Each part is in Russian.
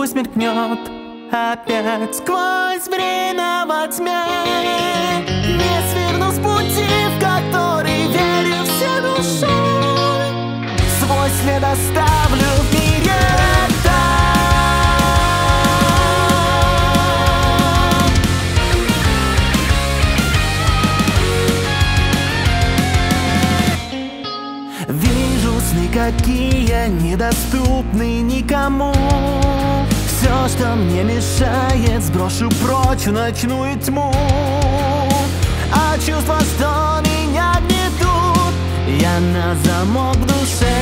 пусть мелькнет опять сквозь время во тьме. Не сверну с пути, в который верю всей душой. Свой след оставлю в мире какие недоступны никому. Все, что мне мешает, сброшу прочь в ночную тьму. А чувства, что меня гнетут, я на замок в душе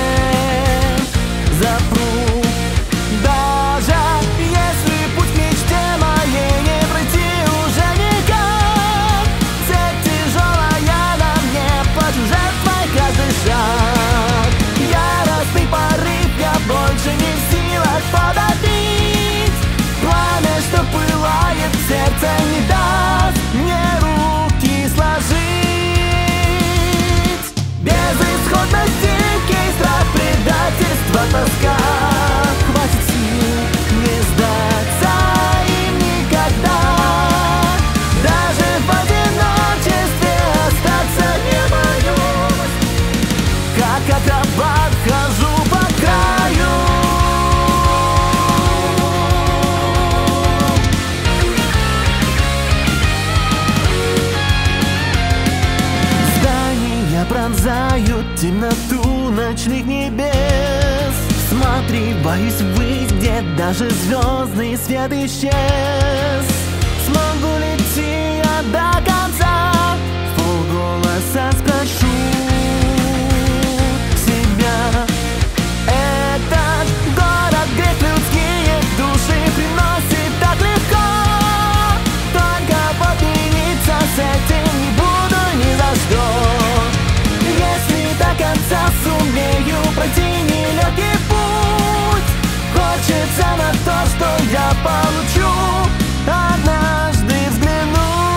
запру. Даже если путь к мечте моей не пройти уже никак, цепь тяжелая на мне, пожужжет твой каждый шаг. Яростный порыв, я больше не в силах подавить. Пламя, что пылает в сердце, не даст мне руки сложить. Безысходность, дикий страх, предательство, тоска. Хватит сил не сдаться им никогда. Даже в одиночестве остаться не боюсь. Как акробат хожу по краю. Здания пронзают темноту ночных небес. Всматриваюсь ввысь, где даже звездный свет исчез. Смогу ли идти я до конца? Вполголоса спрошу себя. Этот город, грех людские души приносит так легко. Только помириться с этим не буду ни за что. Если до конца сумею пройти нелегкий путь, хочется на то, что я получу, однажды взглянуть.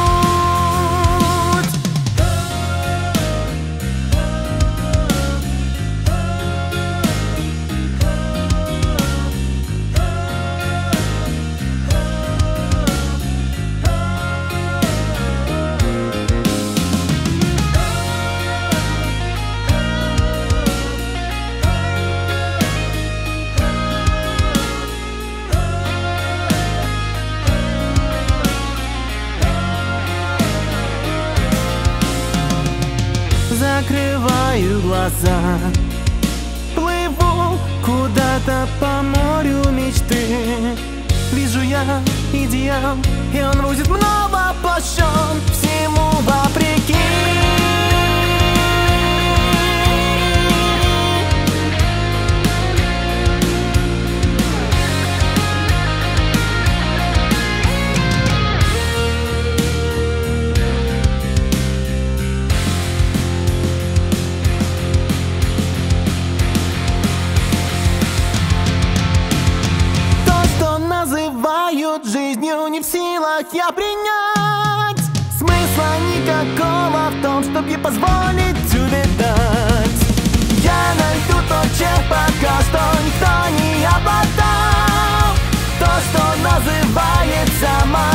Закрываю глаза, плыву куда-то по морю мечты. Вижу я идеал, и он будет мной воплощен, всему вопреки. Жизнью не в силах я принять. Смысла никакого в том, чтоб ей позволить увидать. Я найду тот чек, пока что никто не обладал. То, что называется